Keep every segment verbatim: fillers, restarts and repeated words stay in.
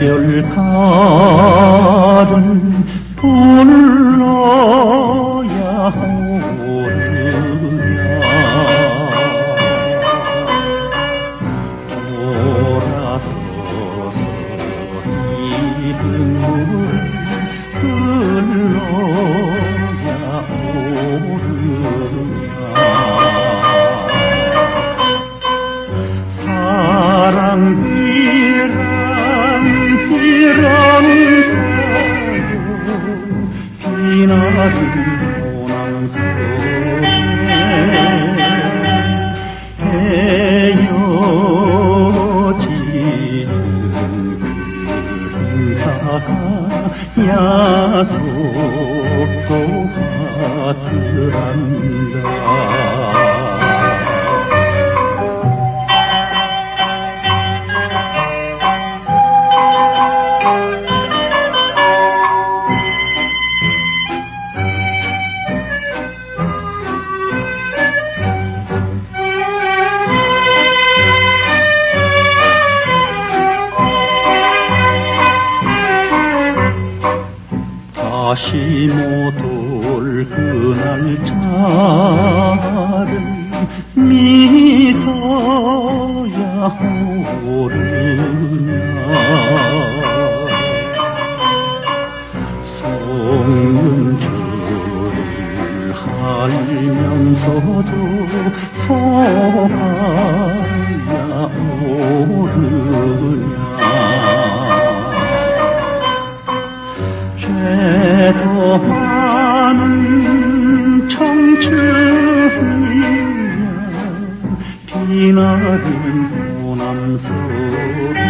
별달은 불러야 오느냐 돌아서서 이 눈물을 흘러야 오느냐 사랑이란 이런 비나진 모낭속에 헤어지는 그 행사가 야속도 같으란다. 다시 못 올 그날 차를 믿어야 오르냐 속는 줄을 알면서도 속아야 오르냐 죄도 많은 청춘이야 비나리는 호남선에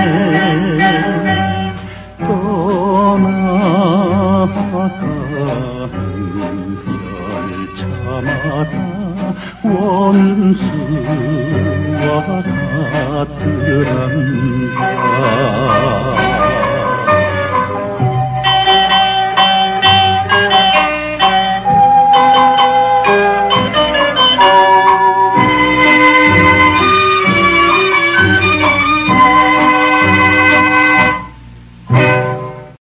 떠나가는 열차마다 원수와 같으란다.